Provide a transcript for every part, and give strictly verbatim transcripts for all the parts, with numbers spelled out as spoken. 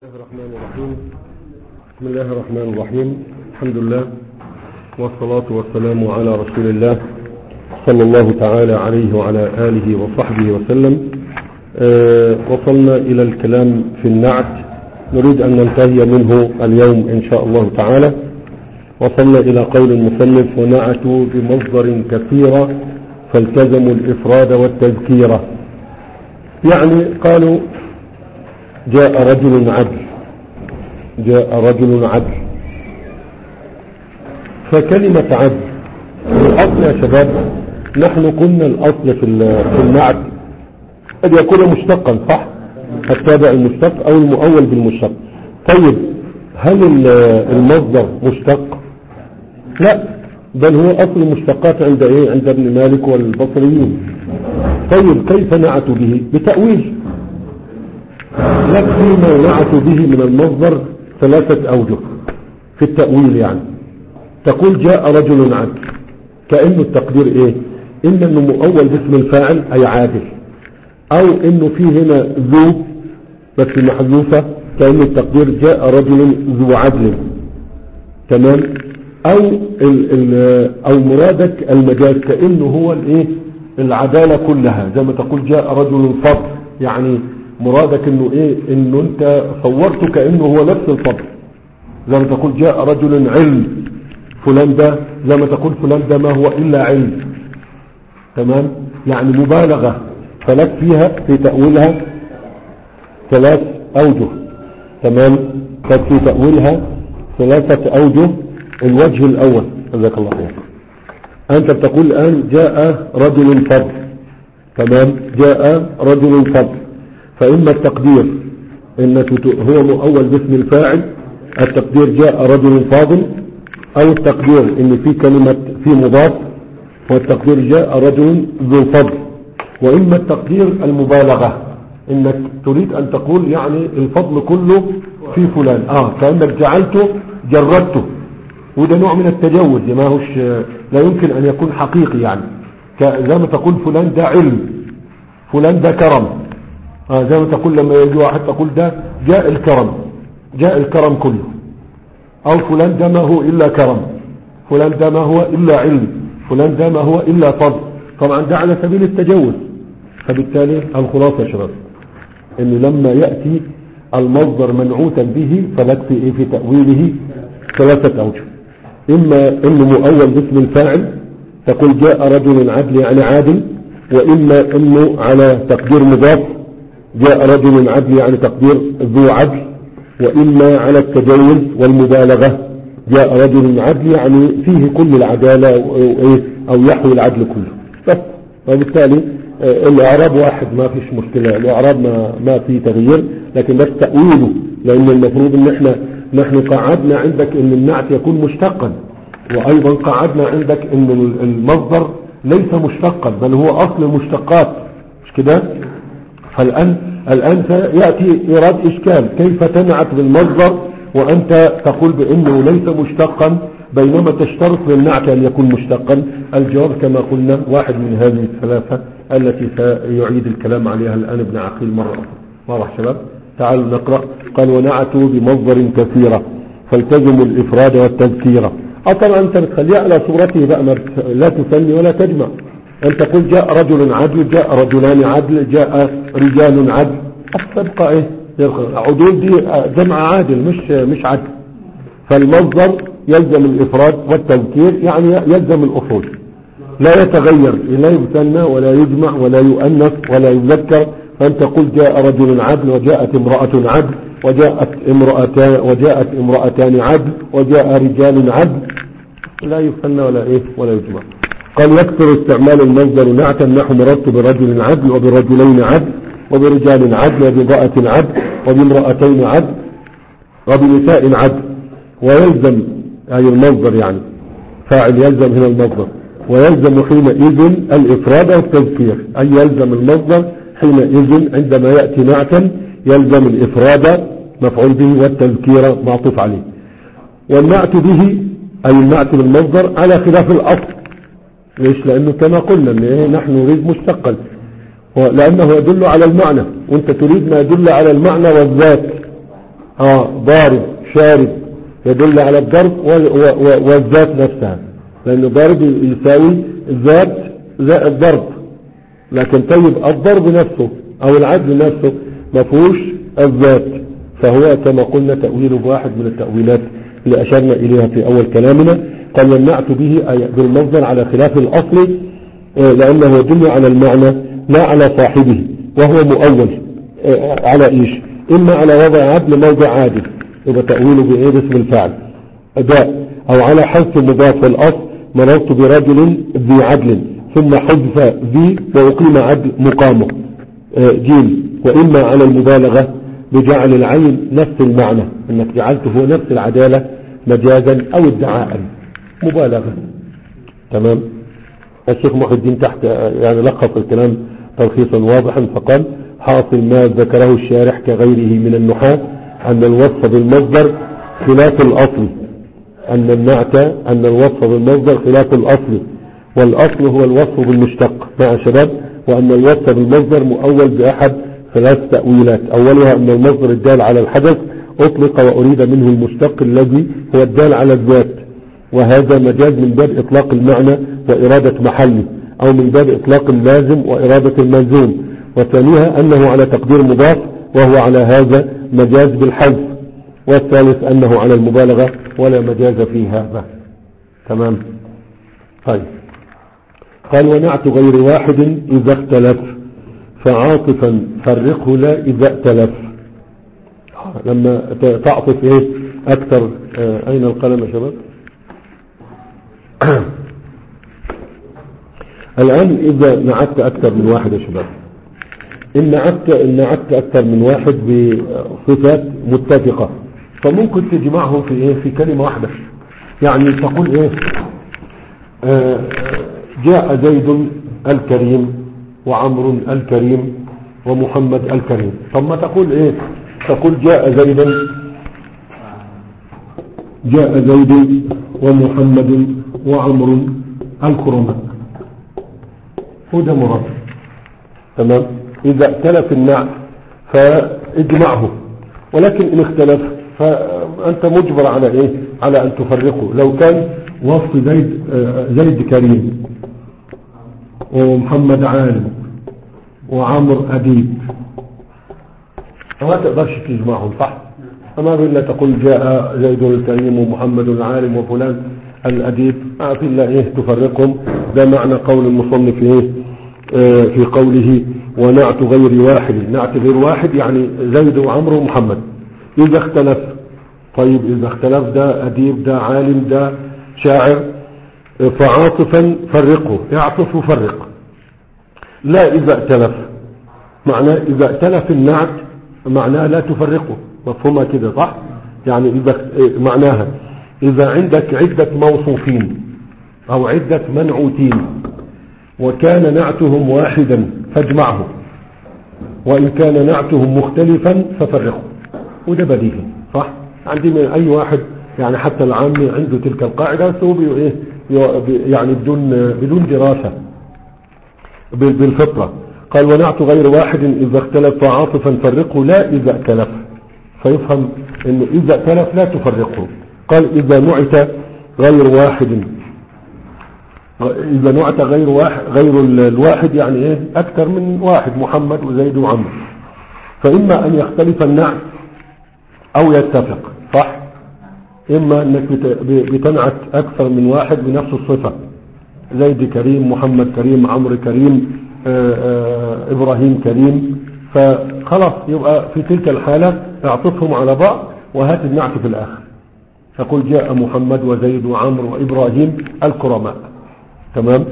بسم الله الرحمن الرحيم بسم الله الرحمن الرحيم الحمد لله والصلاة والسلام على رسول الله صلى الله تعالى عليه وعلى آله وصحبه وسلم. أه وصلنا إلى الكلام في النعت، نريد أن ننتهي منه اليوم إن شاء الله تعالى. وصلنا إلى قول المصنف: ونعتوا بمصدر كثيرة فالتزموا الإفراد والتذكيرة. يعني قالوا جاء رجل عدل، جاء رجل عدل، فكلمة عدل الأصل يا شباب، نحن قلنا الأصل في النعت قد يكون مشتقا، صح؟ التابع المشتق أو المؤول بالمشتق. طيب هل المصدر مشتق؟ لا، بل هو أصل المشتقات عند إيه؟ عند ابن مالك والبصريين. طيب كيف نعتوا به؟ بتأويل. يكفي ما نعت به من المصدر ثلاثة أوجه في التأويل. يعني تقول جاء رجل عدل، كأنه التقدير إيه؟ إما أنه مؤول باسم الفاعل أي عادل، أو أنه فيه هنا ذو بس محذوفة كأنه التقدير جاء رجل ذو عدل، تمام؟ أو ال ال أو مرادك المجاز كأنه هو الإيه؟ العدالة كلها، زي ما تقول جاء رجل فضل، يعني مرادك انه ايه؟ انه انت صورته كأنه هو نفس الفضل. زي ما تقول جاء رجل علم، فلان ده زي ما تقول فلان ده ما هو الا علم، تمام؟ يعني مبالغة. فلك فيها في تأويلها ثلاث اوجه، تمام؟ لك في تأويلها ثلاثة اوجه. الوجه الاول جزاك الله خير، انت بتقول الان جاء رجل فضل، تمام؟ جاء رجل فضل، فإما التقدير إنك هو مؤول باسم الفاعل، التقدير جاء رجل فاضل، أو التقدير إن في كلمة في مضاف، والتقدير جاء رجل ذو فضل. وإما التقدير المبالغة، إنك تريد أن تقول يعني الفضل كله في فلان، آه كأنك جعلته جردته، وده نوع من التجوز، ما هوش لا يمكن أن يكون حقيقي. يعني زي ما تقول فلان ده علم، فلان ده كرم، آه زي ما تقول لما يجي واحد تقول ده جاء الكرم، جاء الكرم كله، او فلان ده ما هو الا كرم، فلان ده ما هو الا علم، فلان ده ما هو الا فضل. طبعا ده على سبيل التجوز. فبالتالي الخلاصة يا شباب انه لما يأتي المصدر منعوتا به فلك في ايه؟ في تأويله ثلاثة اوجه. اما انه مؤول باسم الفاعل، تقول جاء رجل عدل يعني عادل، واما انه على تقدير مضاف، جاء رجل عدل يعني تقدير ذو عدل، وإما على التجوز والمبالغة، جاء رجل عدل يعني فيه كل العدالة أو يحوي العدل كله بس. وبالتالي الإعراب واحد، ما فيش مشكلة، الإعراب ما, ما فيه تغيير، لكن بس تأويله، لأن المفروض أن احنا نحن قعدنا عندك أن النعت يكون مشتقا، وأيضا قعدنا عندك أن المصدر ليس مشتقا بل هو أصل المشتقات، مش كده؟ فالآن الآن سيأتي إيراد إشكال، كيف تنعت بالمصدر وأنت تقول بأنه ليس مشتقا بينما تشترط للنعت أن يكون مشتقا؟ الجواب كما قلنا واحد من هذه الثلاثة التي سيعيد الكلام عليها الآن ابن عقيل مرة أخرى. واضح شباب؟ تعالوا نقرأ. قال ونعتوا بمصدر كثيرة فالتزموا الإفراد والتذكيرة. طبعا أنت بتخليها على صورته بقى، لا تثني ولا تجمع. أنت تقول جاء رجل عدل، جاء رجلان عدل، جاء رجال عدل، تبقى ايه؟ عدول دي جمع عادل مش مش عدل. فالمصدر يلزم الإفراد والتذكير، يعني يلزم الأصول، لا يتغير، لا يثنى ولا يجمع ولا يؤنث ولا يذكر. فأنت تقول جاء رجل عدل، وجاءت امرأة عدل، وجاءت امرأتان وجاءت امرأتان عدل، وجاء رجال عدل، لا يثنى ولا ايه ولا يجمع. قال يكثر استعمال المصدر نعتا نحو مررت برجل عدل وبرجلين عدل وبرجال عدل وبضاءة عدل وبامرأتين عدل وبنساء عدل. ويلزم أي المصدر يعني فاعل، يلزم هنا المصدر، ويلزم حينئذ الإفراد والتذكير، أي يلزم المصدر حينئذ عندما يأتي نعتا يلزم الإفراد مفعول به والتذكير معطوف عليه. والنعت به أي النعت بالمصدر على خلاف الأصل. ليش؟ لأنه كما قلنا إن نحن نريد مشتقا، لأنه يدل على المعنى، وانت تريد ما يدل على المعنى والذات، اه ضارب شارب يدل على الضرب والذات نفسها، لأن ضرب يساوي ذات ذات الضرب. لكن طيب الضرب نفسه أو العدل نفسه ما فيهوش الذات، فهو كما قلنا تأويله بواحد من التأويلات اللي أشرنا إليها في أول كلامنا. قال والنعت به بالمصدر على خلاف الأصل لأنه يدل على المعنى لا على صاحبه، وهو مؤول على إيش؟ إما على وضع عدل موضع عادل يبقى تأويله بإيه باسم الفعل أداء، أو على حذف مضاف الأصل مررت برجل ذي عدل ثم حذف ذي وأقيم عدل مقامه جيل، وإما على المبالغة بجعل العين نفس المعنى أنك جعلته نفس العدالة مجازا أو ادعاء مبالغة. تمام. الشيخ محي الدين تحت يعني لخص الكلام تلخيصا واضحا فقال حاصل ما ذكره الشارح كغيره من النحاة أن الوصف بالمصدر خلاف الأصل، أن النعت أن الوصف بالمصدر خلاف الأصل، والأصل هو الوصف بالمشتق مع شباب، وأن الوصف بالمصدر مؤول بأحد ثلاث تأويلات. أولها أن المصدر الدال على الحدث أطلق وأريد منه المشتق الذي هو الدال على الذات، وهذا مجاز من باب إطلاق المعنى وإرادة محله، أو من باب إطلاق اللازم وإرادة الملزوم. وثانيها أنه على تقدير مضاف وهو على هذا مجاز بالحذف. والثالث أنه على المبالغة ولا مجاز في هذا. تمام. طيب قال ونعت غير واحد إذا اختلف فعاطفا فرقه لا إذا ائتلف. لما تعطف إيه أكثر آه أين القلم يا شباب؟ الآن إذا نعت أكثر من واحد يا شباب، إن نعت إن نعت أكثر من واحد بصفات متفقة فممكن تجمعهم في إيه في كلمة واحدة. يعني تقول إيه آه جاء زيد الكريم وعمر الكريم ومحمد الكريم. طب ما تقول إيه تقول جاء زيد جاء زيد ومحمد وعمر الكرماء وده مراد. تمام. إذا اختلف النعت فاجمعه، ولكن إن اختلف فأنت مجبر على إيه على أن تفرقه. لو كان وصف زيد زيد كريم ومحمد عالم وعمر أديب ما تقدرش تجمعهم صح؟ أما بالله تقول جاء زيد الكريم ومحمد العالم وفلان الأديب ما في إلا إيه تفرقهم. ده معنى قول المصنف إيه آه في قوله ونعت غير واحد. نعت غير واحد يعني زيد وعمر ومحمد إذا اختلف. طيب إذا اختلف ده أديب ده عالم ده شاعر فعاطفا فرقه يعطف وفرق. لا إذا ائتلف معناه إذا ائتلف النعت معناه لا تفرقه. مفهومها كده صح؟ يعني إذا معناها إذا عندك عدة موصوفين أو عدة منعوتين وكان نعتهم واحدا فاجمعه، وإن كان نعتهم مختلفا ففرقه. وده بديهي صح؟ عندي من أي واحد يعني حتى العامي عنده تلك القاعدة بس هو إيه يعني بدون بدون دراسة بالفطرة. قال ونعت غير واحد إذا اختلف فعاطفا فرقه لا إذا ائتلف، فيفهم إنه إذا ائتلف لا تفرقه. قال إذا نعت غير واحد إذا نعت غير واحد غير الواحد يعني إيه أكثر من واحد محمد وزيد وعمر، فإما أن يختلف النعت أو يتفق صح؟ إما أنك بتنعت أكثر من واحد بنفس الصفة زيد كريم محمد كريم عمرو كريم آآ آآ إبراهيم كريم، فخلاص يبقى في تلك الحالة اعطفهم على بعض وهات النعت في الآخر. فقل جاء محمد وزيد وعمرو وإبراهيم الكرماء. تمام.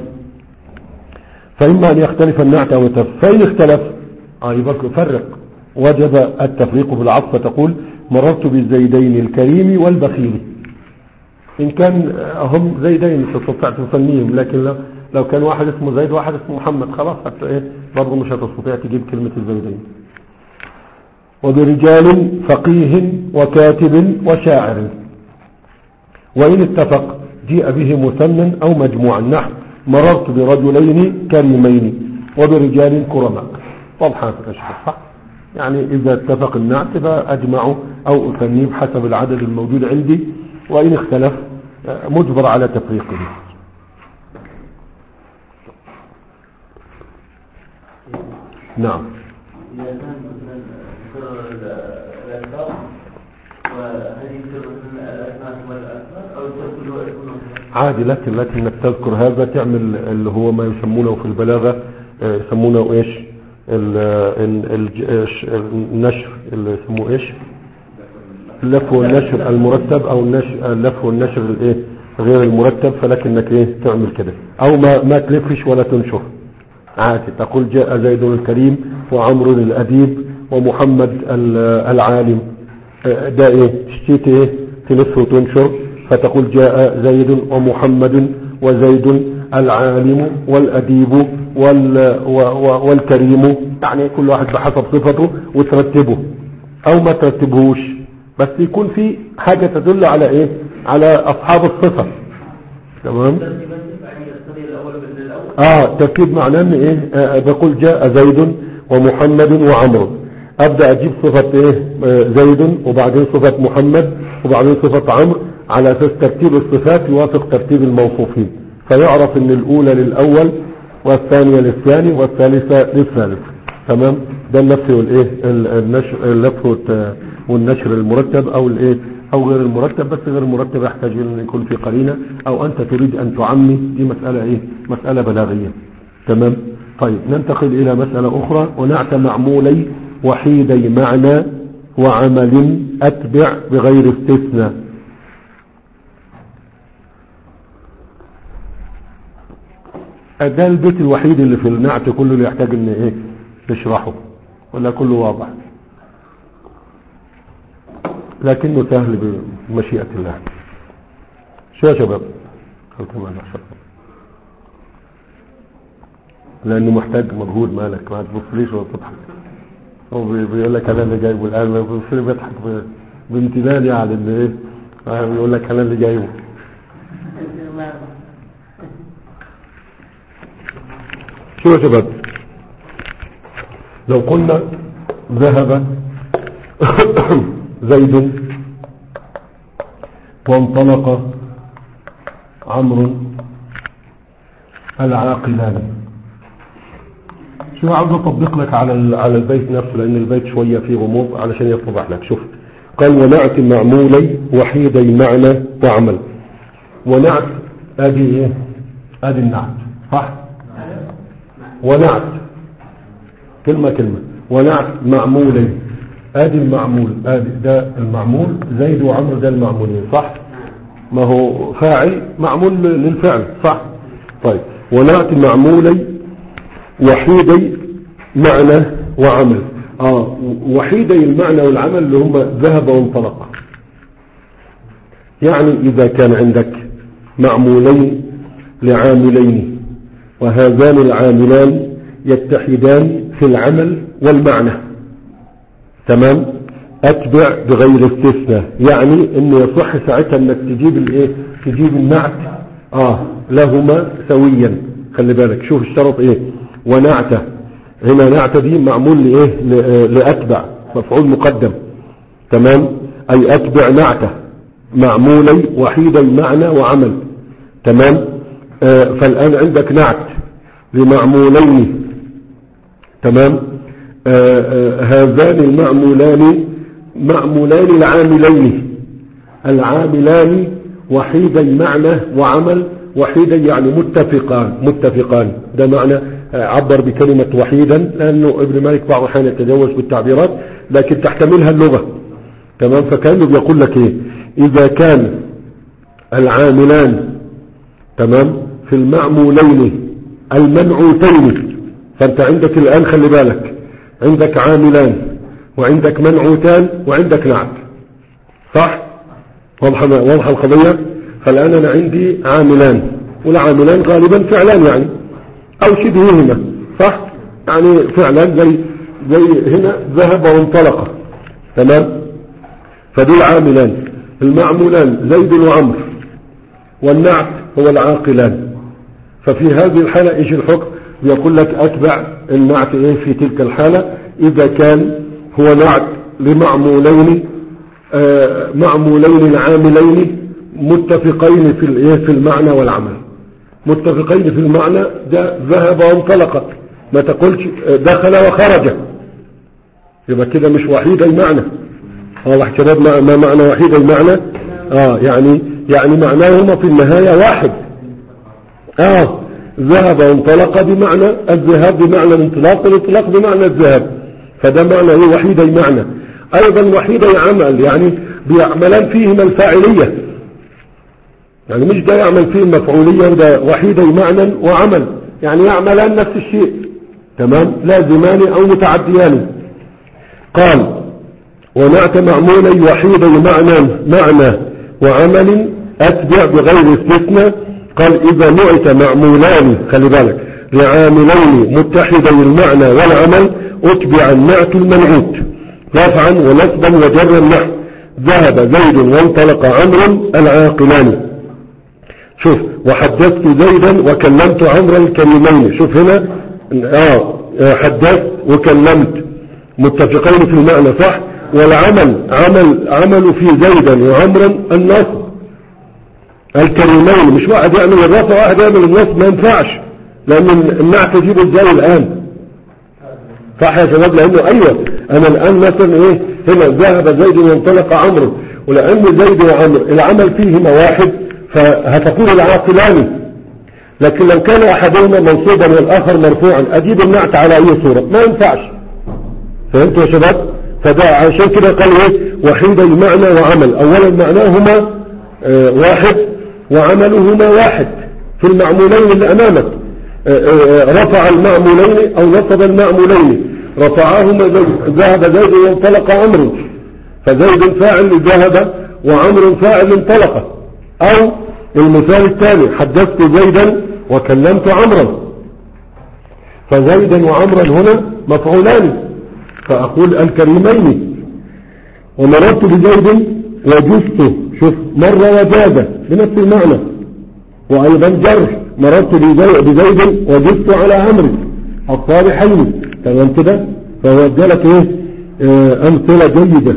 فإما أن يختلف النعت أو يتفق. فإن اختلف آه يبقى فرق وجب التفريق بالعطف فتقول مررت بالزيدين الكريم والبخيل. إن كان هم زيدين تستطيع تسميهم، لكن لو, لو كان واحد اسمه زيد واحد اسمه محمد خلاص حتى إيه برضه مش هتستطيع تجيب كلمة الزيدين. وبرجال فقيه وكاتب وشاعر. وإن اتفق جيء به مثنى أو مجموعا نحو مررت برجلين كريمين وبرجال كرماء. واضحة الأشياء صح؟ يعني إذا اتفق النعت فأجمعه أو أثنيه بحسب العدد الموجود عندي، وإن اختلف مجبر على تفريقه. نعم. إذا كان مثلا ذكر الألفاظ وهذه ذكر مثلا الأسماء والأسماء أو ذكر كله يكون عادي، لكن لكنك تذكر هذا تعمل اللي هو ما يسمونه في البلاغة يسمونه ايش النشر، اللي يسموه ايش اللف والنشر المرتب، او النشر اللف والنشر الايه غير المرتب، فلكنك ايه تعمل كده، او ما ما تلفش ولا تنشر عادي، تقول جاء زيد الكريم وعمر الأديب ومحمد العالم، ده ايه اشتيت ايه تلف وتنشر، فتقول جاء زيد ومحمد وزيد العالم والأديب والكريم، يعني كل واحد بحسب صفته وترتبه، او ما ترتبهوش، بس يكون في حاجة تدل على ايه على اصحاب الصفة. تمام. اه ترتيب معناه ان ايه آه بقول جاء زيد ومحمد وعمر، ابدأ اجيب صفة ايه آه زيد وبعدين صفة محمد وبعدين صفة عمرو، على اساس ترتيب الصفات يوافق ترتيب الموصوفين، فيعرف ان الاولى للاول والثانية للثاني والثالثة للثالث. تمام. ده اللف والايه النشر، اللف والنشر المرتب او الايه او غير المرتب، بس غير المرتب يحتاج ان يكون في قرينة، او انت تريد ان تعمي، دي مسألة ايه مسألة بلاغية. تمام. طيب ننتقل الى مسألة اخرى، ونعت معمولي وحيدي معنى وعمل اتبع بغير استثناء. ده البيت الوحيد اللي في النعت كله اللي يحتاج ان ايه نشرحه، ولا كله واضح؟ لكنه سهل بمشيئة الله. شو يا شباب؟ لانه محتاج مجهود، مالك ما تبصليش ولا تضحك، هو بيقول لك انا اللي جايبه الان، ما بيبصلي بيضحك بامتنان يعني ان ايه بيقول لك انا اللي جايبه. شو يا شباب؟ لو قلنا ذهب زيد وانطلق عمرو العاقلان، شو عاوز اطبق لك على على البيت نفسه، لان البيت شوية فيه غموض علشان يتضح لك. شوف، قال ونعت معمولي وحيدي معنى وعمل. ونعت ادي ايه ادي النعت، صح؟ ونعت كلمة كلمة، ونعت معمولي ادي المعمول، ادي ده المعمول، زيد وعمر ده المعمولين، صح؟ ما هو فاعل معمول للفعل، صح؟ طيب ونعت معمولي وحيدي معنى وعمل. اه وحيدي المعنى والعمل اللي هم ذهب وانطلق. يعني اذا كان عندك معمولين لعاملين، وهذان العاملان يتحدان في العمل والمعنى، تمام، اتبع بغير استثناء، يعني انه يصح ساعتها انك تجيب الايه تجيب النعت اه لهما سويا. خلي بالك، شوف الشرط ايه، ونعته هنا نعته دي معمول لايه لاتبع، مفعول مقدم، تمام، اي اتبع نعته معمولي وحيدي معنى وعمل، تمام. آه فالان عندك نعت لمعمولين، تمام. آه آه هذان المعمولان معمولان العاملين، العاملان وحيدي معنى وعمل، وحيدي يعني متفقان متفقان ده معنى. آه عبر بكلمة وحيدا لأنه ابن مالك بعض الأحيان يتجاوز بالتعبيرات لكن تحتملها اللغة، تمام. فكانه بيقول لك ايه، إذا كان العاملان تمام في المعمولين المنعوتين، فانت عندك الآن خلي بالك عندك عاملان وعندك منعوتان وعندك نعت، صح؟ واضحة واضحة القضية. فالآن أنا عندي عاملان، والعاملان غالبا فعلان يعني أو شبههما، صح؟ يعني فعلان زي زي هنا ذهب وانطلق، تمام. فدول عاملان، المعمولان زيد وعمر، والنعت هو العاقلان. ففي هذه الحالة ايش الحكم؟ يقول لك اتبع النعت ايه في تلك الحالة اذا كان هو نعت لمعمولين آه معمولين العاملين متفقين في الايه في المعنى والعمل. متفقين في المعنى ده ذهب وانطلق، ما تقولش دخل وخرج، يبقى كده مش وحيد المعنى. واضح شباب ما معنى وحيد المعنى؟ اه يعني يعني معناهما في النهاية واحد. اه ذهب وانطلق بمعنى الذهاب بمعنى الانطلاق، والانطلاق بمعنى الذهاب، فده معنى ايه وحيد المعنى. ايضا وحيد العمل يعني بيعملان فيهما الفاعلية، يعني مش ده يعمل فيه المفعولية وده وحيد المعنى وعمل، يعني يعملان نفس الشيء تمام، لازمان او متعديان. قال ونعت معمولي وحيد المعنى معنى وعمل أتبع بغير استثناء. قال إذا نعت معمولان خلي بالك لعاملين متحدي المعنى والعمل أتبع النعت المنعوت رفعا ونصبا وجرا نحو ذهب زيد وانطلق عمرو العاقلان. شوف وحدثت زيدا وكلمت عمرو الكريمين. شوف هنا اه حدثت وكلمت متفقين في المعنى صح، والعمل عمل عمل في زيدا وعمرا النصب الكريمين، مش واحد يعمل الرفع واحد يعمل النصب، ما ينفعش، لان النعت تجيب ازاي الان صح يا شباب؟ لانه ايوه انا الان مثلا ايه هنا ذهب زيد وانطلق عمرو، ولان زيد وعمرو العمل فيهما واحد فهتقول العاقلان، لكن لو كان احدهما منصوبا والآخر مرفوعا اجيب النعت على اي صورة؟ ما ينفعش. فهمتوا يا شباب؟ فده عشان كده قال ايه وحيد المعنى وعمل. اولا معناهما اه واحد وعملهما واحد في المعمولين اللي امامك. اه اه رفع المعمولين او نصب المعمولين، رفعهما ذهب زيد وانطلق عمرو، فزيد فاعل ذهب وعمرو فاعل انطلق. او المثال الثاني حدثت زيدا وكلمت عمرا، فزيدا وعمرا هنا مفعولان، فأقول الكريمين. ومررت بزيد وجزت، شوف مرة وجازة بنفس المعنى. وأيضا جرح مررت بزيد وجزت على عمرو الصالحين، تمام كده؟ فهو ادالك ايه اه أمثلة جيدة.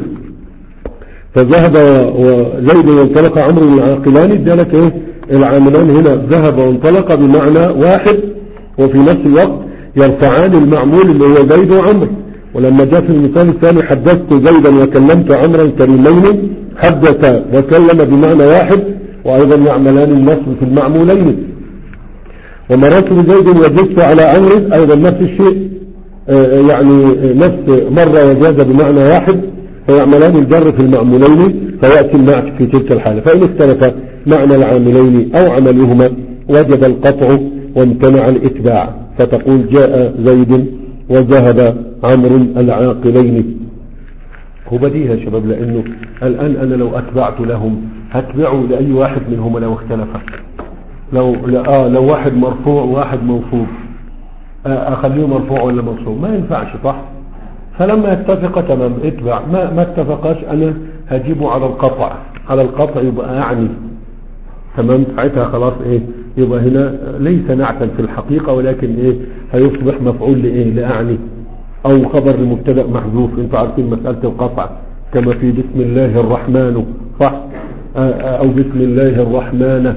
فذهب وزيد وانطلق عمرو العاقلان ادالك ايه العاملان هنا ذهب وانطلق بمعنى واحد، وفي نفس الوقت يرفعان المعمول اللي هو زيد وعمرو. ولما جاء في المثال الثاني حدثت زيدا وكلمت عمرا كريمين، حدث وكلم بمعنى واحد، وايضا يعملان النصب في المعمولين. ومررت بزيد وجزت على عمرو ايضا نفس الشيء، يعني نفس مرة وجاز بمعنى واحد، فيعملان الجر في المعمولين فيأتي النعت في تلك الحالة. فإن اختلف معنى العاملين أو عملهما وجب القطع وامتنع الاتباع، فتقول جاء زيد وذهب عمرو العاقلين. هو بديهي يا شباب، لأنه الآن أنا لو أتبعت لهم هتبعوا لأي واحد منهما لو اختلف. لو آه لو واحد مرفوع وواحد منصوب آه أخليه مرفوع ولا منصوب؟ ما ينفعش صح؟ فلما يتفق تمام اتبع، ما ما اتفقاش انا هجيبه على القطع. على القطع يبقى يعني تمام، ساعتها خلاص ايه يبقى هنا ليس نعتا في الحقيقة، ولكن ايه هيصبح مفعول لايه لاعني، او خبر لمبتدا محذوف. انتوا عارفين مسألة القطع كما في بسم الله الرحمن صح، او بسم الله الرحمن،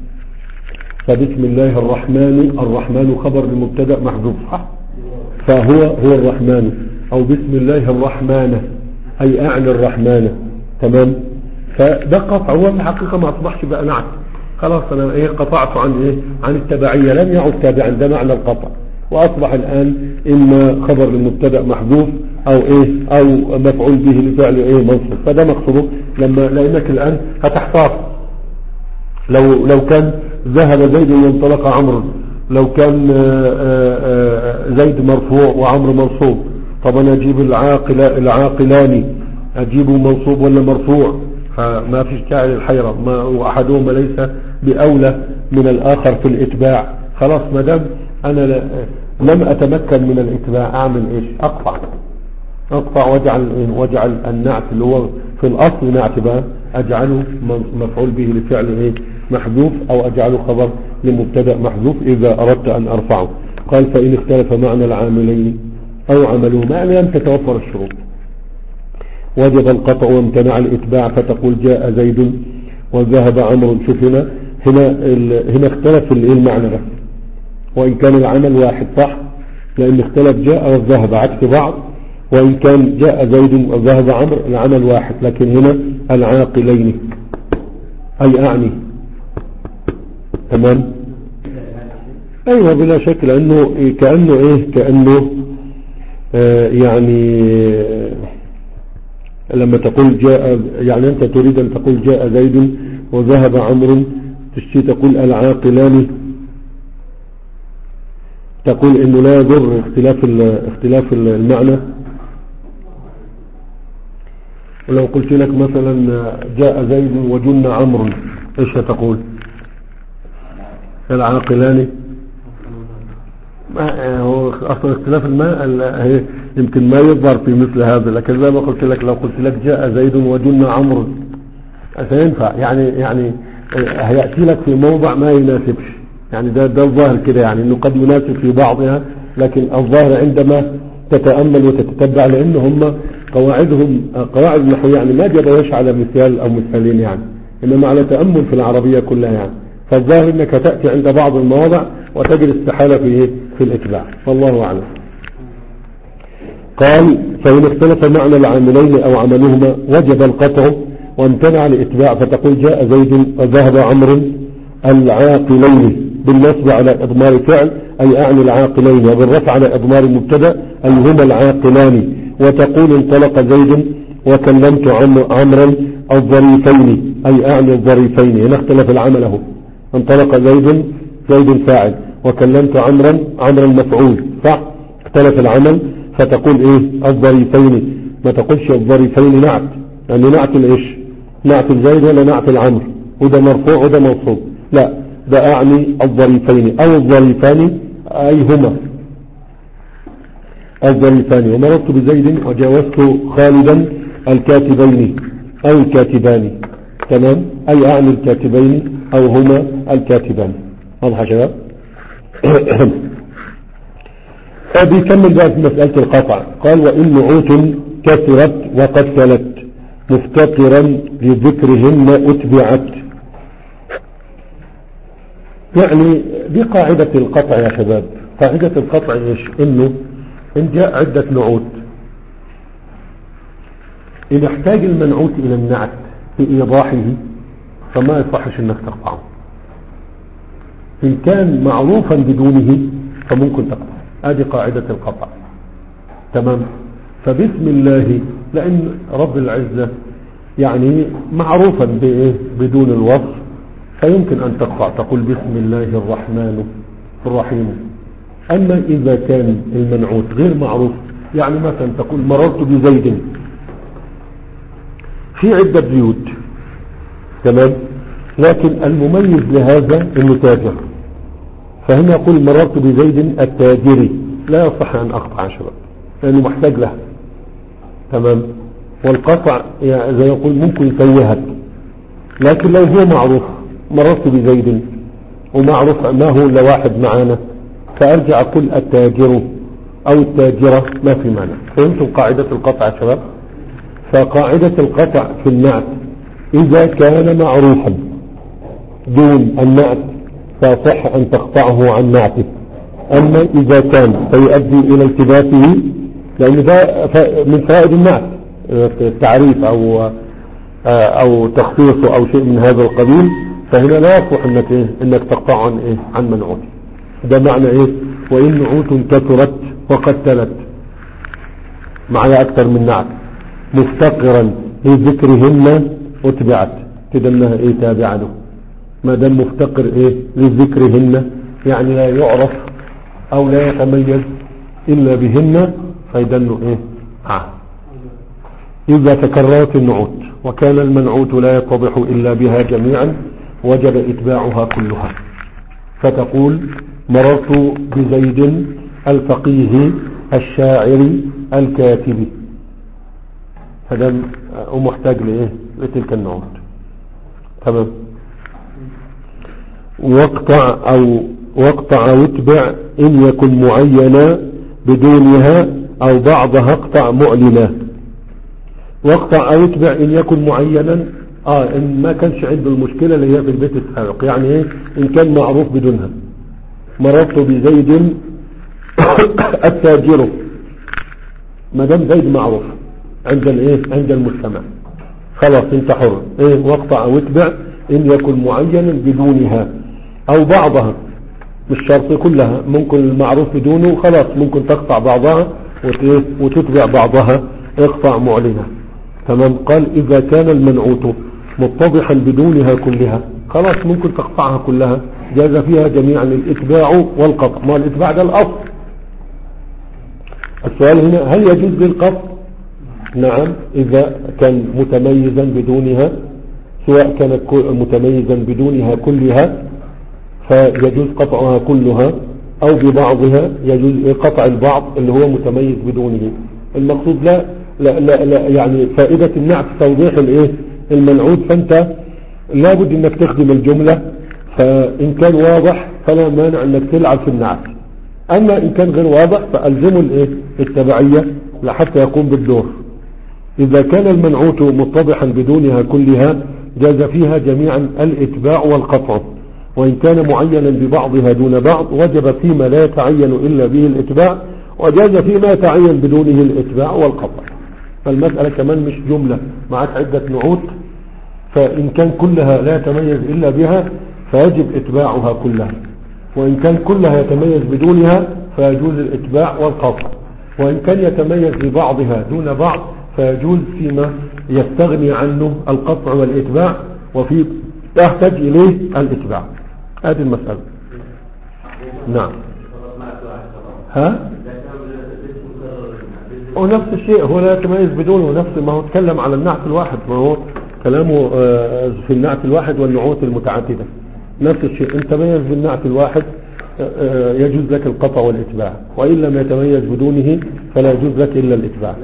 فبسم الله الرحمن الرحمن خبر لمبتدا محذوف صح، فهو هو الرحمن. او بسم الله الرحمن اي اعني الرحمن، تمام. فده قطع، هو في الحقيقة ما اصبحش بقى نعت، خلاص انا ايه قطعت عن ايه عن التبعية، لم يعد تابعا، ده معنى القطع. واصبح الان اما خبر للمبتدا محذوف او ايه او مفعول به لفعل ايه منصوب. فده مقصوده لما لانك الان هتحتار، لو لو كان ذهب زيد وانطلق عمرو، لو كان زيد مرفوع وعمرو منصوب، طب انا اجيب العاقل العاقلان اجيبه منصوب ولا مرفوع؟ فما فيش داعي للحيرة، ما واحدهما ليس باولى من الاخر في الاتباع. خلاص ما دام انا لم اتمكن من الاتباع اعمل ايش؟ اقطع اقطع واجعل واجعل النعت اللي هو في الاصل نعت بقى اجعله مفعول به لفعل ايه محذوف، او اجعله خبر لمبتدا محذوف اذا اردت ان ارفعه. قال فان اختلف معنى العاملين او عملهما، يعني لم تتوفر الشروط، وجب القطع وامتنع الاتباع فتقول جاء زيد وذهب عمرو. شوف هنا هنا هنا اختلف المعنى بس، وإن كان العمل واحد صح، لأن اختلف جاء والذهب عكس بعض، وإن كان جاء زيد وذهب عمرو العمل واحد، لكن هنا العاقلين أي أعني. تمام. أيوة بلا شك، لأنه كأنه إيه كأنه آه يعني آه لما تقول جاء، يعني أنت تريد أن تقول جاء زيد وذهب عمرو، تشتي تقول العاقلان، تقول إنه لا يضر اختلاف اختلاف المعنى. ولو قلت لك مثلا جاء زيد وجن عمرو، ايش تقول؟ العاقلان. هو اصلا اختلاف الماء يمكن ما يظهر في مثل هذا، لكن زي ما قلت لك لو قلت لك جاء زيد وجن عمرو سينفع، يعني يعني هيأتي لك في موضع ما يناسبش، يعني ده ده الظاهر كده، يعني انه قد يناسب في بعضها، لكن الظاهر عندما تتأمل وتتتبع، لان هم قواعدهم قواعد النحو يعني ما جابوش على مثال او مثالين يعني، انما على تأمل في العربية كلها يعني، فالظاهر انك تأتي عند بعض المواضع وتجد استحالة في في الاتباع، والله اعلم. قال فإن اختلف معنى العاملين او عملهما وجب القطع وامتنع الاتباع فتقول جاء زيد وذهب عمرو العاقلين بالنصب على اضمار فعل اي اعني العاقلين، وبالرفع على اضمار مبتدا اي هما العاقلان، وتقول انطلق زيد وكلمت عمرا الظريفين اي اعني الظريفين. هنا اختلف العمل اهو، انطلق زيد زيد فاعل وكلمت عمرا عمرا مفعول صح، اختلف العمل فتقول ايه الظريفين، ما تقولش الظريفين نعت، يعني نعت الايش؟ نعت الزيد ولا نعت العمر، وده مرفوع وده منصوب، لا ده اعني الظريفين او الظريفان اي هما الظريفان. ومررت بزيد وجاوزت خالدا الكاتبين او الكاتبان. تمام، اي اعني الكاتبين او هما الكاتبان. واضح يا شباب؟ فبيكمل بقى في مسألة القطع، قال وإن نعوت كثرت وقد ثلت مفتقرا لذكرهن أتبعت. يعني دي قاعدة القطع يا شباب. قاعدة القطع ايش؟ انه ان جاء عدة نعوت، ان احتاج المنعوت الى النعت في ايضاحه فما يصحش انك تقطعه، ان كان معروفا بدونه فممكن تقطع. هذه قاعدة القطع. تمام. فبسم الله، لان رب العزة يعني معروفا بدون الوصف فيمكن ان تقطع، تقول بسم الله الرحمن الرحيم. اما اذا كان المنعوت غير معروف، يعني مثلا تقول مررت بزيد، في عدة بيوت تمام، لكن المميز لهذا انه تاجر، فهنا يقول مررت بزيد التاجري، لا يصح ان اقطع يا شباب لانه محتاج له. تمام. والقطع يعني زي يقول ممكن يفوهك، لكن لو هو معروف مررت بزيد ومعروف ما هو الا واحد معانا، فارجع اقول التاجر او التاجرة ما في معنى. فهمتم قاعدة القطع يا شباب؟ فقاعدة القطع في النعت اذا كان معروفا دون النعت فصح ان تقطعه عن نعته. اما اذا كان فيؤدي الى التباسه، لان ده من فوائد النعت التعريف او او تخصيصه او شيء من هذا القبيل، فهنا لا يصح انك ايه انك تقطع عن ايه عن منعوت. ده معنى ايه وان نعوت كثرت وقد تلت، معنى اكثر من نعت، مفتقرا لذكرهن اتبعت، كده انها ايه تابعه له، ما دام مفتقر ايه لذكرهن يعني لا يعرف او لا يتميز الا بهن، فيدل ايه آه. اذا تكررت النعوت وكان المنعوت لا يتضح الا بها جميعا وجب اتباعها كلها. فتقول مررت بزيد الفقيه الشاعر الكاتب، هذا محتاج لايه لتلك النعوت. تمام. واقطع او واقطع واتبع ان يكن معينا بدونها او بعضها اقطع معلنا. واقطع او اتبع ان يكن معينا، اه ان ما كانش عنده المشكلة اللي هي في البيت السابق، يعني ايه ان كان معروف بدونها. مررت بزيد التاجر، ما دام زيد معروف عند الايه عند المجتمع خلاص انت حر. ايه واقطع او اتبع ان يكن معينا بدونها او بعضها، مش شرط كلها، ممكن المعروف بدونه خلاص ممكن تقطع بعضها وتتبع بعضها اقطع معلنة. تمام. قال اذا كان المنعوت متضحا بدونها كلها خلاص ممكن تقطعها كلها، جاز فيها جميعا الاتباع والقطع. ما الاتباع ده الاصل. السؤال هنا هل يجوز بالقطع؟ نعم اذا كان متميزا بدونها، سواء كانت متميزا بدونها كلها فيجوز قطعها كلها، او ببعضها يجوز قطع البعض اللي هو متميز بدونه. المقصود لا لا لا, لا يعني فائدة النعت توضيح الايه المنعوت، فانت لابد انك تخدم الجملة، فان كان واضح فلا مانع انك تلعب في النعت. اما ان كان غير واضح فالزموا الايه التبعية لحتى يقوم بالدور. اذا كان المنعوت متضحا بدونها كلها جاز فيها جميعا الاتباع والقطع، وإن كان معينا ببعضها دون بعض وجب فيما لا يتعين إلا به الاتباع، وجاز فيما يتعين بدونه الاتباع والقطع. فالمسألة كمان مش جملة معك عدة نعوت، فإن كان كلها لا يتميز إلا بها فيجب اتباعها كلها، وإن كان كلها يتميز بدونها فيجوز الاتباع والقطع، وإن كان يتميز ببعضها دون بعض فيجوز فيما يستغني عنه القطع والاتباع، وفي يحتاج إليه الاتباع. هذه المسألة. نعم. ها ونفس الشيء هو لا يتميز بدونه، نفس ما هو تكلم على النعت الواحد، ما هو كلامه في النعت الواحد والنعوت المتعددة نفس الشيء. ان تميز بالنعت الواحد يجوز لك القطع والاتباع، وإن لم يتميز بدونه فلا يجوز لك إلا الاتباع.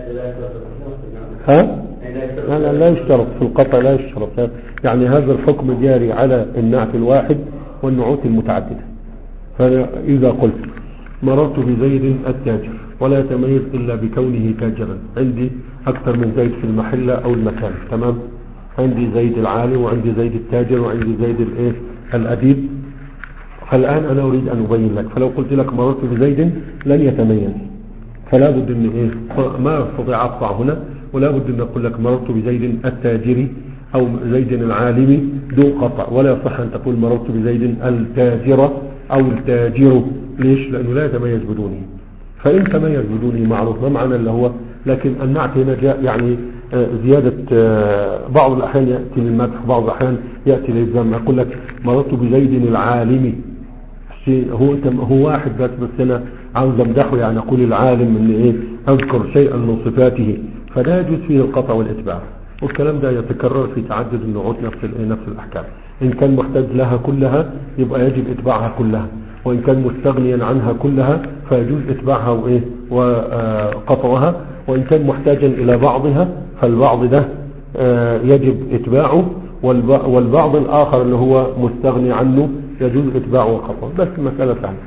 ها لا لا, لا يشترط في القطع، لا يشترط، يعني هذا الحكم جاري على النعت الواحد والنعوت المتعددة. فإذا قلت مررت بزيد التاجر ولا يتميز إلا بكونه تاجرا، عندي أكثر من زيد في المحلة أو المكان، تمام، عندي زيد العالم وعندي زيد التاجر وعندي زيد الايه الأديب. فالآن أنا أريد أن أبين لك، فلو قلت لك مررت بزيد لن يتميز، فلا بد أن إيه ما أستطيع أقطع هنا، ولا بد أن أقول لك مررت بزيد التاجر أو زيد العالم دون قطع، ولا يصح أن تقول مررت بزيد التاجر أو التاجر. ليش؟ لأنه لا يتميز بدونه. فإن تميز بدونه معروف ما معنى اللي هو، لكن النعت هنا جاء يعني زيادة، بعض الأحيان يأتي للمدح، بعض الأحيان يأتي للذم. أقول لك مررت بزيد العالم، هو هو واحد بس بس أنا عاوز أمدحه، يعني أقول العالم إن إيه أذكر شيئا من صفاته، فلا يجوز فيه القطع والإتباع. والكلام ده يتكرر في تعدد النعوت نفس نفس الأحكام. إن كان محتاج لها كلها يبقى يجب إتباعها كلها، وإن كان مستغنيا عنها كلها فيجوز إتباعها وإيه وقطعها، وإن كان محتاجا إلى بعضها فالبعض ده يجب إتباعه، والبعض الآخر اللي هو مستغني عنه يجوز إتباعه وقطعه. بس مسألة ثانية.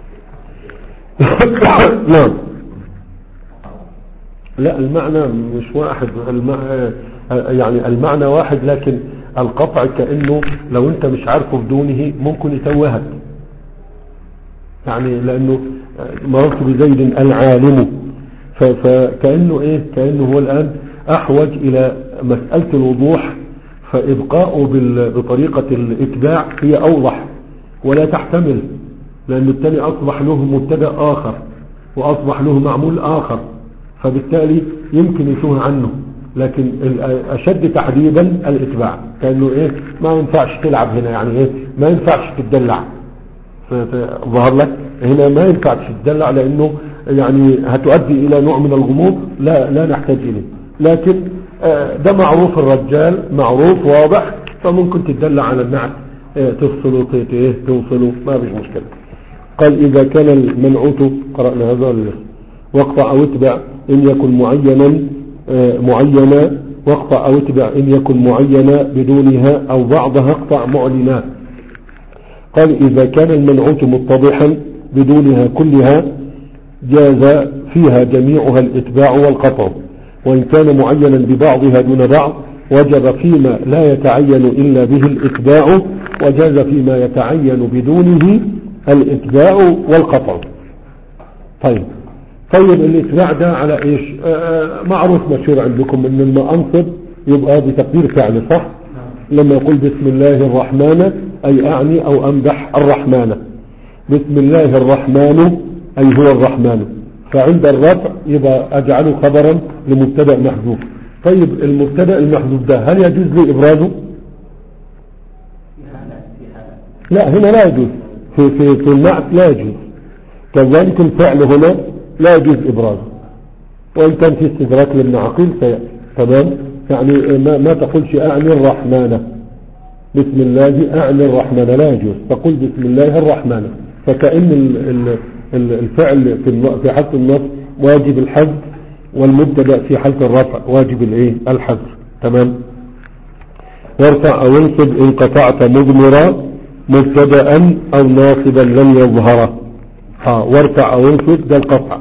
نعم. لا المعنى مش واحد، المعنى يعني المعنى واحد، لكن القطع كأنه لو انت مش عارفه بدونه ممكن يتوهك، يعني لأنه مررت بزيد العالم، فكأنه ايه كأنه هو الآن أحوج إلى مسألة الوضوح، فإبقاؤه بطريقة الإتباع هي أوضح ولا تحتمل، لأنه الثاني أصبح له مبتدأ آخر وأصبح له معمول آخر، فبالتالي يمكن يتوه عنه. لكن الأشد تحديدا الإتباع، كأنه إيه ما ينفعش تلعب هنا، يعني إيه ما ينفعش تتدلع، ظهر لك هنا ما ينفعش تتدلع لأنه يعني هتؤدي إلى نوع من الغموض لا لا نحتاج إليه. لكن ده معروف، الرجال معروف واضح، فممكن تتدلع على النعت تفصلوا توصلوا ما فيش مشكلة. قال إذا كان المنعوت، قرأنا هذا واقطع أو اتبع إن يكن معينا معينا واقطع أو اتبع إن يكن معينا بدونها أو بعضها اقطع معلنا. قال إذا كان المنعوت متضحا بدونها كلها جاز فيها جميعها الاتباع والقطع، وإن كان معينا ببعضها دون بعض وجب فيما لا يتعين إلا به الإتباع، وجاز فيما يتعين بدونه الإتباع والقطع. طيب طيب الإتباع ده على إيش؟ آه معروف مشهور عندكم إن لما أنصب يبقى بتقدير فعل، صح؟ لما يقول بسم الله الرحمن أي أعني أو أمدح الرحمن، بسم الله الرحمن أي هو الرحمن، فعند الرفع يبقى أجعله خبرا لمبتدأ محذوف. طيب المبتدأ المحذوف ده هل يجوز لي إبرازه؟ لا هنا لا يجوز، في, في, في النعت لا يجوز، كذلك الفعل هنا لا يجوز إبرازه، وإن كان في استدراك لابن عقيل سيأتي. تمام؟ يعني ما, ما تقولش أعني الرحمن، بسم الله أعني الرحمن لا يجوز، تقول بسم الله الرحمن، فكأن ال ال الفعل في حالة النصب واجب الحذف، والمبتدأ في حالة الرفع واجب الايه الحذف. تمام. وارفع او انصب ان قطعت مضمرا مبتدأ او ناصبا لم يظهر. ها وارفع او انصب ده القطع.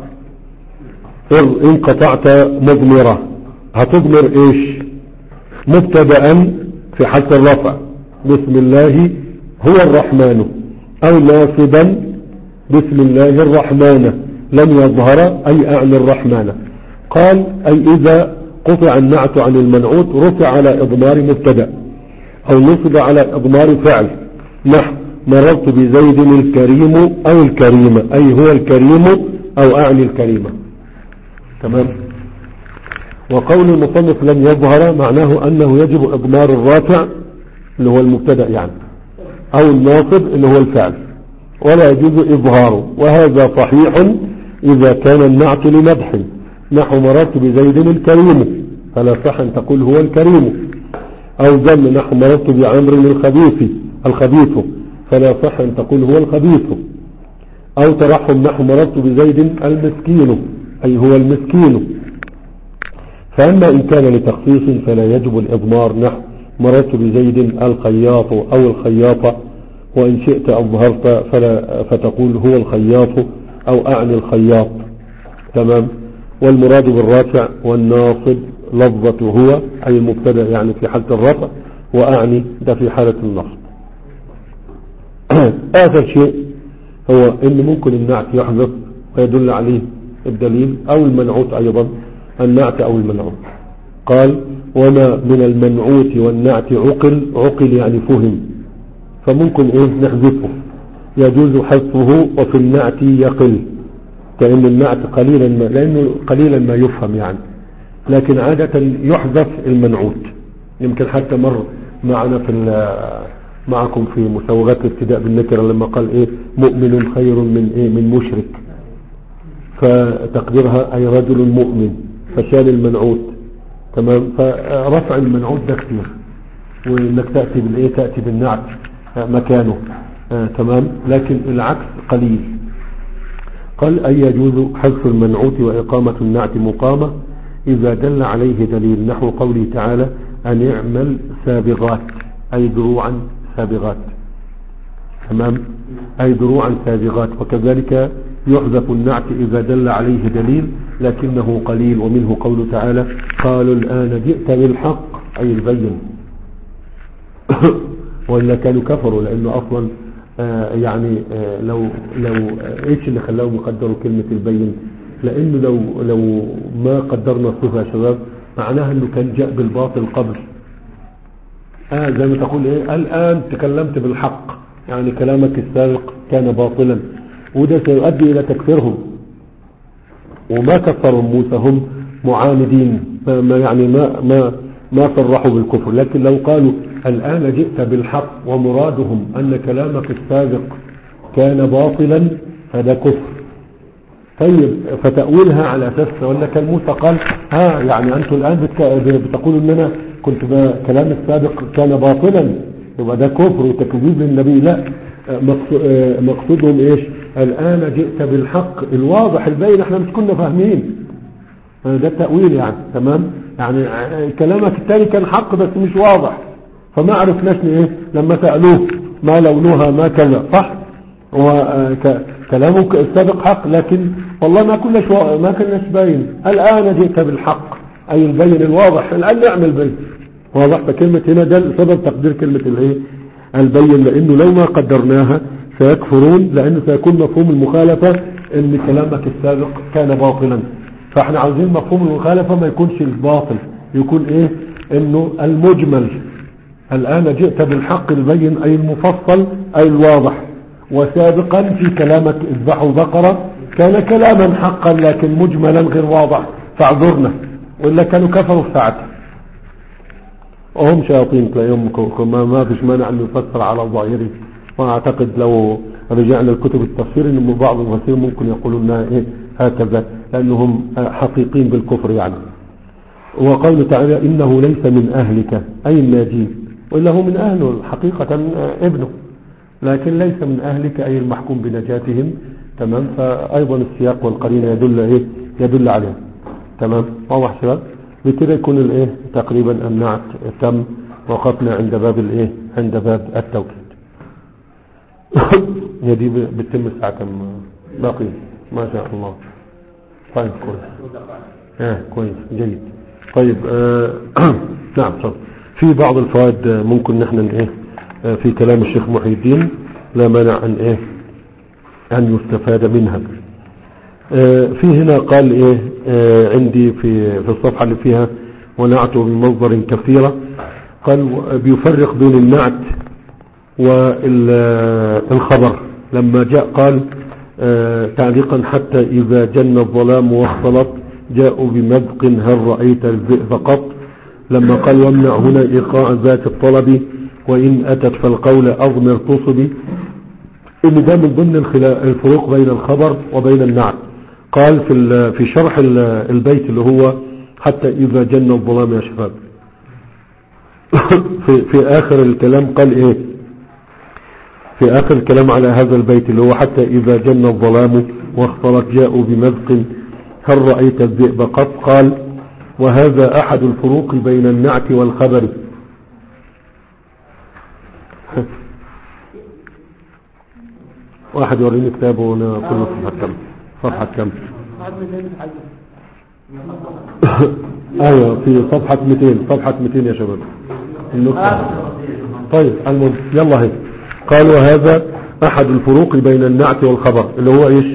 ان قطعت مضمرا هتضمر ايش؟ مبتدأ في حالة الرفع بسم الله هو الرحمن، او ناصبا بسم الله الرحمن لم يظهر أي أعني الرحمن. قال أي إذا قطع النعت عن المنعوت رفع على إضمار مبتدأ أو نصب على إضمار فعل، نحو مررت بزيد الكريم أو الكريم أي هو الكريم أو أعني الكريمة. تمام. وقول المصنف لم يظهر معناه أنه يجب إضمار الرافع اللي هو المبتدأ يعني، أو الناصب اللي هو الفعل، ولا يجوز إظهاره، وهذا صحيح إذا كان النعت لمدح، نحو مررت بزيد الكريم فلا صح أن تقول هو الكريم، أو ذم نحو مررت بعمر الخبيث الخبيث فلا صح أن تقول هو الخبيث، أو ترحم نحو مررت بزيد المسكين أي هو المسكين. فأما إن كان لتخصيص فلا يجب الإضمار، نحو مررت بزيد الخياط أو الخياطة، وإن شئت أظهرت فلا فتقول هو الخياط أو أعني الخياط. تمام. والمراد بالرافع والناصب لفظة هو أي المبتدأ يعني في حالة الرفع، وأعني ده في حالة النصب. آخر شيء هو إن ممكن النعت يحذف ويدل عليه الدليل أو المنعوت أيضا، النعت أو المنعوت. قال وما من المنعوت والنعت عقل، عقل يعني فهم، فممكن ايه نحذفه، يجوز حذفه وفي النعت يقل، كأن النعت قليلا ما لأنه قليلا ما يفهم يعني، لكن عادة يحذف المنعوت. يمكن حتى مر معنا في معكم في مسوغات الابتداء بالنكرة لما قال ايه مؤمن خير من ايه من مشرك، فتقديرها اي رجل مؤمن، فشال المنعوت. تمام. فرفع المنعوت ده كثير، وانك تأتي بالايه تأتي بالنعت مكانه. آه تمام. لكن العكس قليل. قال أي يجوز حذف المنعوت وإقامة النعت مقامة إذا دل عليه دليل، نحو قوله تعالى أن اعمل سابغات أي دروعا سابغات. تمام. أي دروعا سابغات. وكذلك يحذف النعت إذا دل عليه دليل لكنه قليل، ومنه قوله تعالى قالوا الآن جئت بالحق أي البين. وإلا كانوا كفروا، لأنه أصلا آه يعني آه لو لو آه إيش اللي خلاهم يقدروا كلمة البين؟ لأنه لو لو ما قدرنا الصفة يا شباب معناها أنه كان جاء بالباطل قبل. آه زي ما تقول إيه الآن تكلمت بالحق، يعني كلامك السابق كان باطلا، وده سيؤدي إلى تكفيرهم. وما كفروا موسى، هم معاندين، ما يعني ما ما ما صرحوا بالكفر، لكن لو قالوا الآن جئت بالحق ومرادهم أن كلامك السابق كان باطلا هذا كفر. طيب فتأويلها على أساس ولا كان موسى قال ها يعني أنتم الآن بتقولوا أن أنا كنت كلام السابق كان باطلا، يبقى ده كفر وتكذيب للنبي. لا، مقصودهم إيش؟ الآن جئت بالحق الواضح البين، احنا مش كنا فاهمين، ده التأويل يعني. تمام. يعني كلامك التالي كان حق بس مش واضح، فما عرفناش ايه لما سألوه ما لونها ما كذا، صح؟ وكلامك السابق حق لكن والله ما كناش ما كناش باين، الآن جئت بالحق أي البين الواضح، الآن نعمل بين واضح. فكلمة هنا ده سبب تقدير كلمة الايه البين، لأنه لو ما قدرناها سيكفرون، لأنه سيكون مفهوم المخالفة ان كلامك السابق كان باطلا. فاحنا عاوزين مفهوم المخالفة ما يكونش الباطل، يكون ايه انه المجمل. الآن جئت بالحق البين أي المفصل أي الواضح، وسابقا في كلامك اذبحوا بقرة كان كلاما حقا لكن مجملا غير واضح، فاعذرنا، وإلا كانوا كفروا في ساعتها. وهم شياطين تلاقيهم ما ما فيش مانع أن يفسر على ظاهره. وأعتقد لو رجعنا لكتب التفسير أن بعض المفسرين ممكن يقولون انها إيه هكذا، لأنهم حقيقين بالكفر يعني. وقوله تعالى إنه ليس من أهلك أي الناجين، وإلا هو من أهله حقيقة ابنه، لكن ليس من أهلك أي المحكوم بنجاتهم. تمام. فأيضا السياق والقرينة يدل إيه يدل عليه. تمام. واضح شباب؟ بكده يكون الإيه تقريبا النعت تم، وقفنا عند باب الإيه عند باب التوكيد. هي دي بتتم الساعة كم باقي؟ ما شاء الله. طيب كويس. اه كويس جيد. طيب آه نعم صح. في بعض الفوائد ممكن نحن ايه في كلام الشيخ محي الدين لا مانع ان ايه ان يستفاد منها. اه في هنا قال ايه اه عندي في في الصفحة اللي فيها ونعته بمصدر كثيرة، قال بيفرق بين النعت والخبر. لما جاء قال اه تعليقا حتى اذا جن الظلام واختلط جاءوا بمذق هل رأيت الذئب قط. لما قال وامنع هنا إيقاع ذات الطلب وإن أتت فالقول أضمر تصبي، إن ده من ضمن الفروق بين الخبر وبين النعت. قال في في شرح البيت اللي هو حتى إذا جن الظلام يا شباب في, في آخر الكلام قال إيه في آخر الكلام على هذا البيت اللي هو حتى إذا جن الظلام واختلط جاءوا بمذق هل رأيت الذئب قط. قال وهذا أحد الفروق بين النعت والخبر. واحد يوريني كتابه وانا كل صفحة كم صفحة كم ايوه في صفحة مئتين صفحة مئتين يا شباب النكتة. طيب المهم يلا هيك. قال وهذا أحد الفروق بين النعت والخبر اللي هو ايش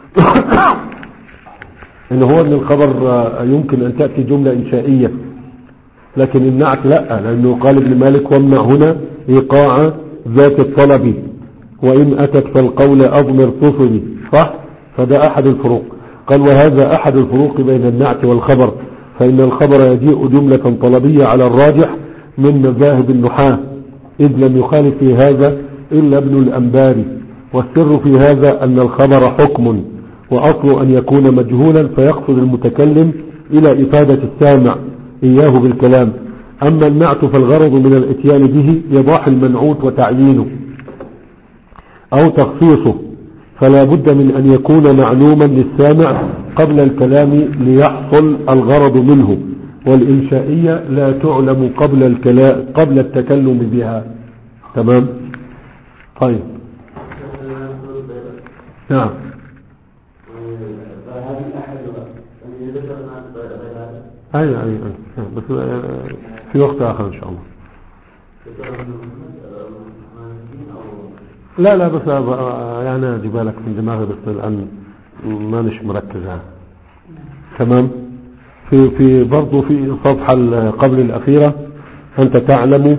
ان هو ان الخبر يمكن ان تأتي جملة انشائية، لكن النعت لا، لانه قال ابن مالك وامنع هنا ايقاع ذات الطلب وان اتت فالقول اضمر تصبي، صح؟ فده احد الفروق. قال وهذا احد الفروق بين النعت والخبر، فان الخبر يجيء جملة طلبية على الراجح من مذاهب النحاة، اذ لم يخالف في هذا الا ابن الانباري. والسر في هذا ان الخبر حكم وأصل أن يكون مجهولا فيقصد المتكلم إلى إفادة السامع إياه بالكلام. أما النعت فالغرض من الاتيان به يضاح المنعوت وتعيينه أو تخصيصه، فلا بد من أن يكون معلوما للسامع قبل الكلام ليحصل الغرض منه، والإنشائية لا تعلم قبل الكلام قبل التكلم بها. تمام. طيب نعم. اي اي اي بس في وقت اخر ان شاء الله. لا لا بس يعني اجيب لك من دماغي بس الان ما نش مركز يعني. تمام. في في برضه في الصفحه قبل الاخيره انت تعلم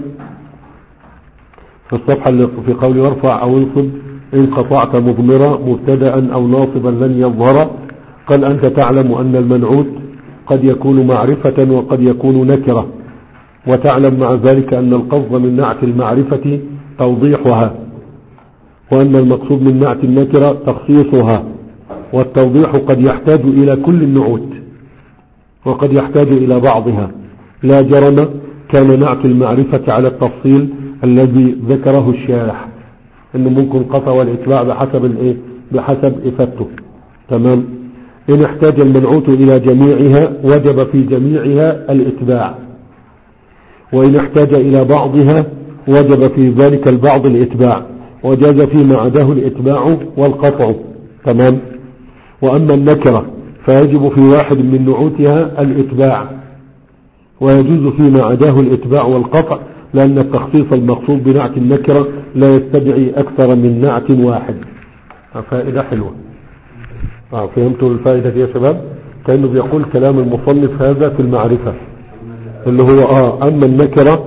في الصفحه اللي في قول يرفع او انصب ان قطعت مضمرا مبتدا او ناصبا لن يظهر. قال انت تعلم ان المنعوت قد يكون معرفة وقد يكون نكرة، وتعلم مع ذلك أن القصد من نعت المعرفة توضيحها، وأن المقصود من نعت النكرة تخصيصها، والتوضيح قد يحتاج إلى كل النعوت وقد يحتاج إلى بعضها. لا جرم كان نعت المعرفة على التفصيل الذي ذكره الشارح، أنه ممكن قطع والإتباع بحسب الإيه بحسب إفادته. تمام. إن احتاج المنعوت إلى جميعها وجب في جميعها الإتباع، وإن احتاج إلى بعضها وجب في ذلك البعض الإتباع، وجاز فيما عداه الإتباع والقطع. تمام. وأما النكرة فيجب في واحد من نعوتها الإتباع ويجوز فيما عداه الاتباع والقطع، لأن التخصيص المقصود بنعت النكرة لا يستدعي أكثر من نعت واحد. فائدة حلوة. آه فهمتوا الفائدة دي يا شباب؟ كأنه بيقول كلام المصنف هذا في المعرفة اللي هو آه أما النكرة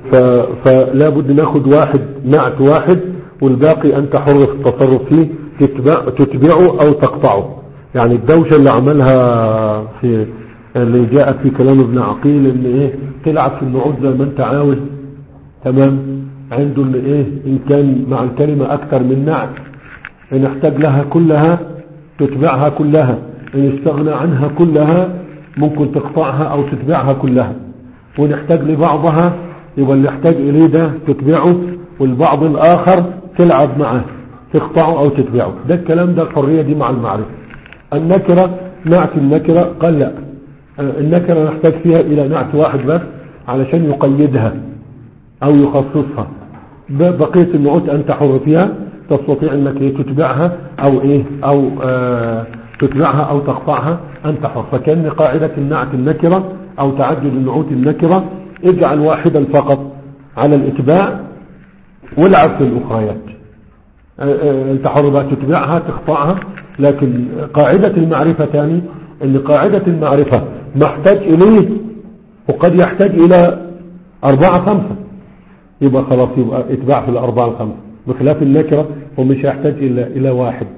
فلا بد ناخد واحد نعت واحد، والباقي أنت حر في التصرف فيه، تتبع تتبعه أو تقطعه. يعني الدوشة اللي عملها في اللي جاءت في كلام ابن عقيل ان ايه تلعب في النعوت زي ما انت عاوز، تمام، عنده ان ايه ان كان مع الكلمة اكتر من نعت، ان احتاج لها كلها تتبعها كلها، ان استغنى عنها كلها ممكن تقطعها او تتبعها كلها، وان احتاج لبعضها يبقى اللي يحتاج اليه ده تتبعه، والبعض الاخر تلعب معه تقطعه او تتبعه. ده الكلام ده الحرية دي مع المعرفة. النكرة نعت النكرة قال لا، النكرة نحتاج فيها الى نعت واحد بس علشان يقيدها او يخصصها، بقية النعوت انت حر فيها، تستطيع انك ايه تتبعها او ايه او آه تتبعها او تقطعها انت حر. فكان قاعدة النعت النكرة او تعدد النعوت النكرة اجعل واحدا فقط على الاتباع والعب في الاخريات، آه آه انت حر بقى تتبعها تقطعها. لكن قاعدة المعرفة تاني ان قاعدة المعرفة محتاج اليه وقد يحتاج الى اربعة خمسة، يبقى خلاص يبقى اتباع في الاربعة الخمسة، بخلاف النكرة ومش يحتاج الى الى واحد.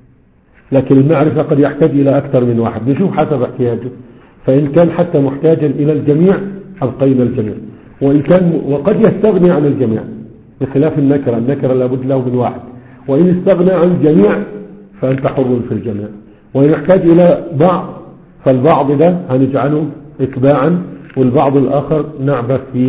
لكن المعرفة قد يحتاج الى اكثر من واحد، نشوف حسب احتياجه. فان كان حتى محتاجا الى الجميع ابقينا الجميع، وان كان وقد يستغني عن الجميع، بخلاف النكرة. النكرة لابد له من واحد، وان استغنى عن الجميع فانت حر في الجميع. وان يحتاج الى بعض فالبعض ده هنجعله اتباعا، والبعض الاخر نعبث فيه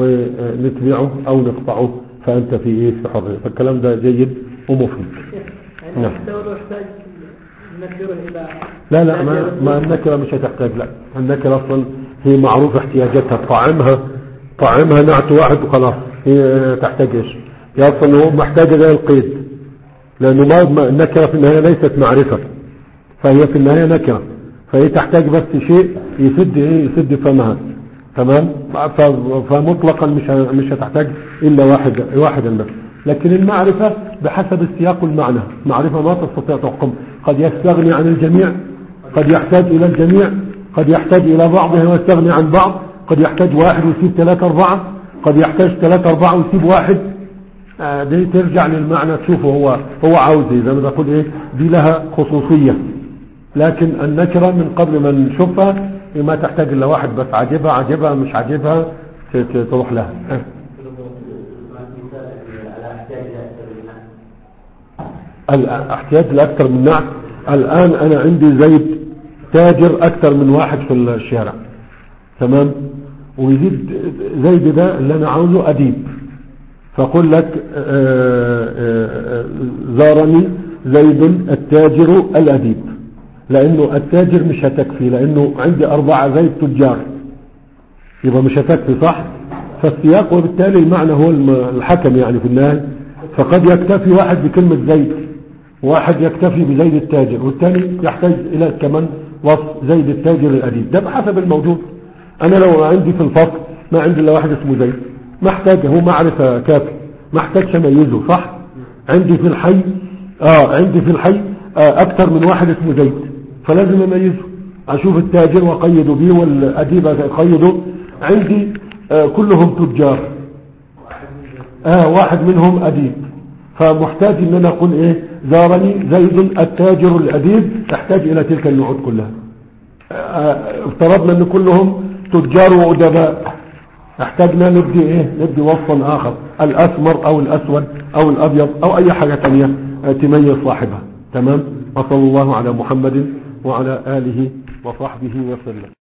ونتبعه او نقطعه، فانت في ايه في حرية. فالكلام ده جيد ومفيد. يعني الدولة يحتاج النكرة الى لا لا ما, ما النكرة مش هتحتاج، لا النكرة اصلا هي معروف احتياجاتها، طعمها طعمها نعت واحد وخلاص، هي تحتاج ايش؟ هي اصلا هو محتاجة زي القيد، لانه ما النكرة في النهاية ليست معرفة، فهي في النهاية نكرة، فهي تحتاج بس شيء يسد ايه يسد فمها، تمام. فمطلقا مش مش هتحتاج الا واحد واحدا بس. لكن المعرفة بحسب السياق والمعنى، معرفة ما تستطيع تحكم، قد يستغني عن الجميع، قد يحتاج الى الجميع، قد يحتاج الى بعضه ويستغني عن بعض، قد يحتاج واحد ويسيب ثلاثة اربعة، قد يحتاج ثلاثة اربعة ويسيب واحد. آه دي ترجع للمعنى تشوفه هو هو عاوز ايه، زي ما بقول ايه دي لها خصوصية. لكن النكرة من قبل ما نشوفها ما تحتاج الا واحد بس، عجبها عجبها مش عجبها تروح لها. أه. الاحتياج لاكثر من نعت. الان انا عندي زيد تاجر اكثر من واحد في الشارع، تمام، ويزيد زيد ده اللي انا عاوزه اديب، فاقول لك زارني زيد التاجر الاديب، لانه التاجر مش هتكفي، لانه عندي اربعة زيد تجار يبقى مش هتكفي، صح؟ فالسياق وبالتالي المعنى هو الحكم يعني في النهاية. فقد يكتفي واحد بكلمة زيد، واحد يكتفي بزيد التاجر، والثاني يحتاج الى كمان وصف زيد التاجر الاديب، ده بحسب الموجود. انا لو عندي في الفصل ما عندي الا واحد اسمه زيد، محتاج هو معرفة كافي، محتاج اميزه، صح؟ عندي في الحي اه عندي في الحي آه اكثر من واحد اسمه زيد، فلازم اميزه، اشوف التاجر واقيده به والاديب اقيده. عندي آه كلهم تجار، اه واحد منهم اديب، فمحتاج ان انا اقول ايه زارني زيد التاجر الاديب، تحتاج الى تلك النعوت كلها. آه افترضنا ان كلهم تجار وادباء، احتاجنا ندي ايه ندي وصفا اخر، الاسمر او الاسود او الابيض او اي حاجة تانية تميز صاحبها، تمام. وصلى الله على محمد وعلى آله وصحبه وسلم.